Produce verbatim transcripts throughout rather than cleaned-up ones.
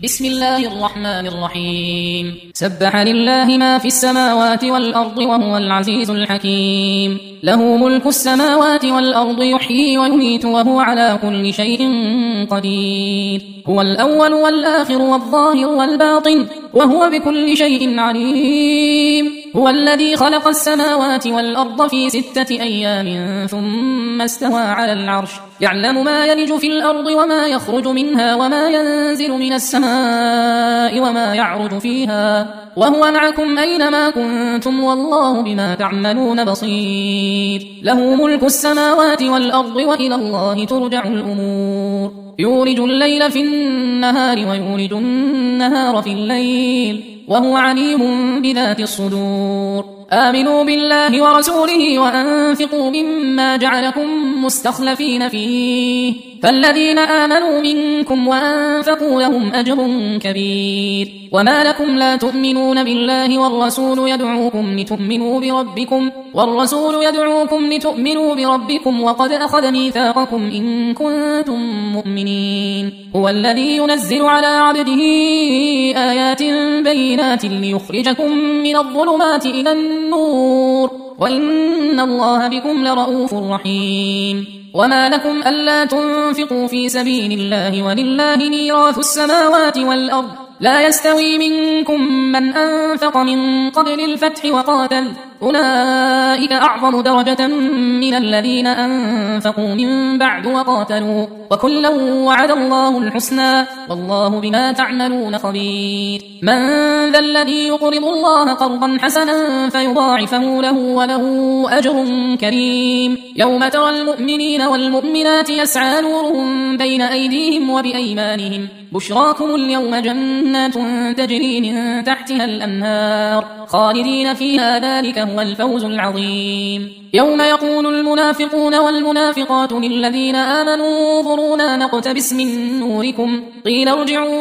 بسم الله الرحمن الرحيم. سبح لله ما في السماوات والأرض وهو العزيز الحكيم. له ملك السماوات والأرض يحيي ويميت وهو على كل شيء قدير. هو الأول والآخر والظاهر والباطن وهو بكل شيء عليم. هو الذي خلق السماوات والأرض في ستة أيام ثم استوى على العرش يعلم ما يلج في الأرض وما يخرج منها وما ينزل من السماء وما يعرج فيها وهو معكم أينما كنتم والله بما تعملون بصير. له ملك السماوات والأرض وإلى الله ترجع الأمور. يولج الليل في النهار ويولج النهار في الليل وهو عليم بذات الصدور. آمنوا بالله ورسوله وأنفقوا مما جعلكم مستخلفين فيه فالذين آمنوا منكم وأنفقوا لهم أجر كبير. وما لكم لا تؤمنون بالله والرسول يدعوكم لتؤمنوا بربكم والرسول يدعوكم لتؤمنوا بربكم وقد أخذ ميثاقكم إن كنتم مؤمنين. هو الذي ينزل على عبده آيات بينات ليخرجكم من الظلمات إلى النور وإن الله بكم لرؤوف رحيم. وما لكم ألا تنفقوا في سبيل الله ولله ميراث السماوات والأرض لا يستوي منكم من أنفق من قبل الفتح وقاتل أولئك أعظم درجة من الذين أنفقوا من بعد وقاتلوا وكلا وعد الله الحسنى والله بما تعملون خبير. من ذا الذي يقرض الله قرضا حسنا فيضاعفه له وله أجر كريم. يوم ترى المؤمنين والمؤمنات يسعى نورهم بين أيديهم وبأيمانهم بشراكم اليوم جنات تجري من تحتها الأنهار خالدين فيها ذلك هو الفوز العظيم. يوم يقول المنافقون والمنافقات للذين آمنوا انظرونا نقتبس من نوركم قيل ارجعوا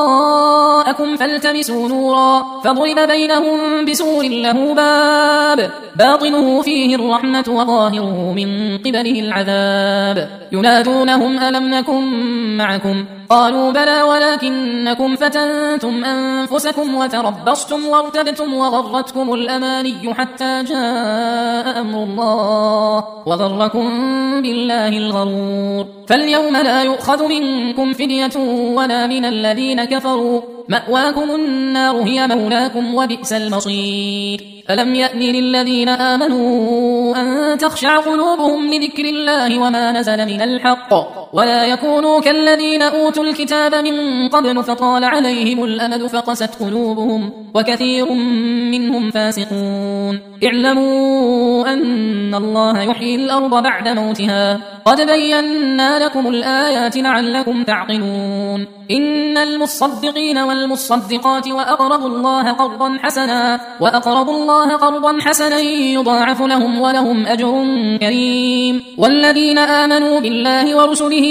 وراءكم فالتمسوا نورا فضرب بينهم بسور له باب باطنه فيه الرحمة وظاهره من قبله العذاب ينادونهم ألم نكن معكم قالوا بلى ولكنكم فتنتم أنفسكم وتربصتم وارتبتم وغرتكم الأماني حتى جاء أمر الله وغركم بالله الغرور. فاليوم لا يؤخذ منكم فدية ولا من الذين كفروا مأواكم النار هي مولاكم وبئس المصير. ألم يأن للذين آمنوا أن تخشع قلوبهم لذكر الله وما نزل من الحق ولا يكونوا كالذين أوتوا الكتاب من قبل فطال عليهم الأمد فقست قلوبهم وكثير منهم فاسقون. اعلموا أن الله يحيي الأرض بعد موتها قد بينا لكم الآيات لعلكم تعقلون. إن المصدقين والمصدقات وأقرضوا الله قرضا حسنا وأقرضوا الله قرضا حسنا يضاعف لهم ولهم أجر كريم. والذين آمنوا بالله ورسله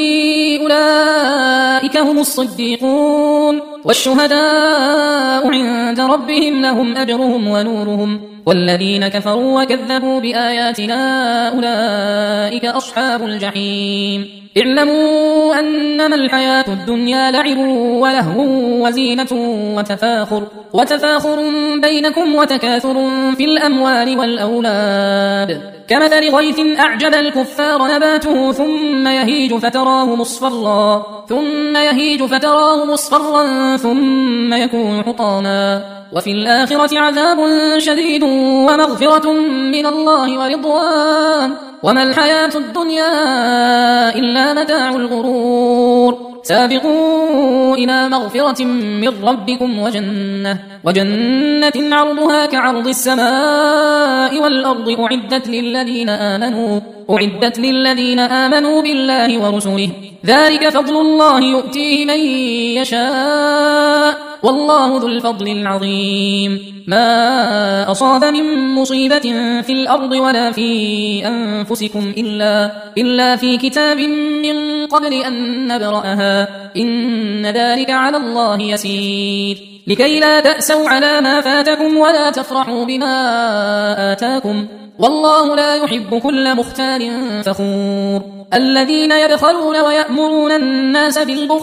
أولئك هم الصديقون والشهداء عند ربهم لهم أجرهم ونورهم والذين كفروا وكذبوا بآياتنا أولئك أصحاب الجحيم. اعلموا أنما الحياة الدنيا لعب ولهو وزينة وتفاخر وتفاخر بينكم وتكاثر في الأموال والأولاد كمثل غيث أعجب الكفار نباته ثم يهيج فتراه مصفرا ثم يهيج فتراه مصفرا ثم يكون حطاما وفي الآخرة عذاب شديد ومغفرة من الله ورضوان وما الحياة الدنيا إلا متاع الغرور. سابقوا إلى مغفرة من ربكم وجنة وجنة عرضها كعرض السماء والأرض أعدت للذين آمنوا أعدت للذين آمنوا بالله ورسله ذلك فضل الله يؤتيه من يشاء والله ذو الفضل العظيم. ما أصاب من مصيبة في الأرض ولا في أنفسكم إلا, إلا في كتاب من قبل أن نبرأها إن ذلك على الله يسير. لكي لا تأسوا على ما فاتكم ولا تفرحوا بما آتاكم والله لا يحب كل مختال فخور. الذين يبخلون ويأمرون الناس بالبخل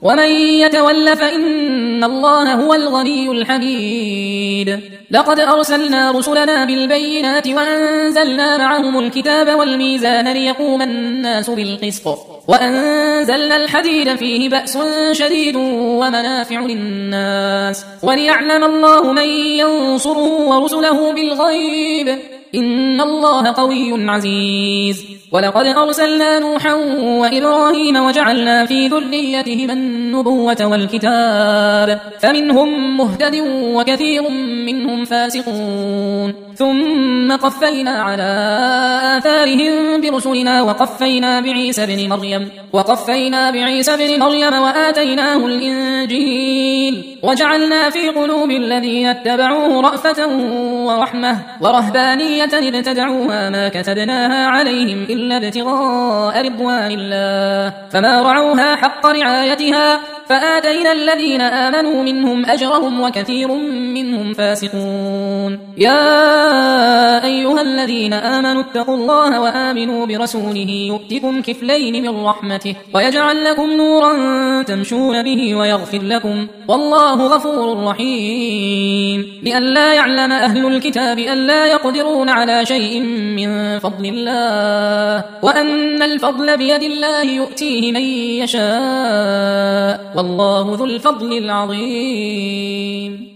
ومن يتول فإن الله هو الغني الحميد. لقد أرسلنا رسلنا بالبينات وأنزلنا معهم الكتاب والميزان ليقوم الناس بالقسط وأنزلنا الحديد فيه بأس شديد ومنافع للناس وليعلم الله من ينصره ورسله بالغيب إن الله قوي عزيز. ولقد أرسلنا نوحا وإبراهيم وجعلنا في ذريتهما النبوة والكتاب فمنهم مهتد وكثير منهم فاسقون ثم قفينا على آثارهم برسلنا وقفينا بعيسى بن مريم وقفينا بعيسى بن مريم وآتيناه الإنجيل وجعلنا في قلوب الذين اتبعوه رأفة ورحمة ورهبانية ابتدعوها ما كتبناها عليهم إلا ابتغاء رضوان الله فما رعوها حق رعايتها فآتينا الذين آمنوا منهم أجرهم وكثير منهم فاسقون. يا أيها الذين آمنوا اتقوا الله وآمنوا برسوله يؤتكم كفلين من رحمته ويجعل لكم نورا تمشون به ويغفر لكم والله غفور رحيم. لئلا يعلم أهل الكتاب ألا يقدرون على شيء من فضل الله وأن الفضل بيد الله يؤتيه من يشاء والله ذو الفضل العظيم.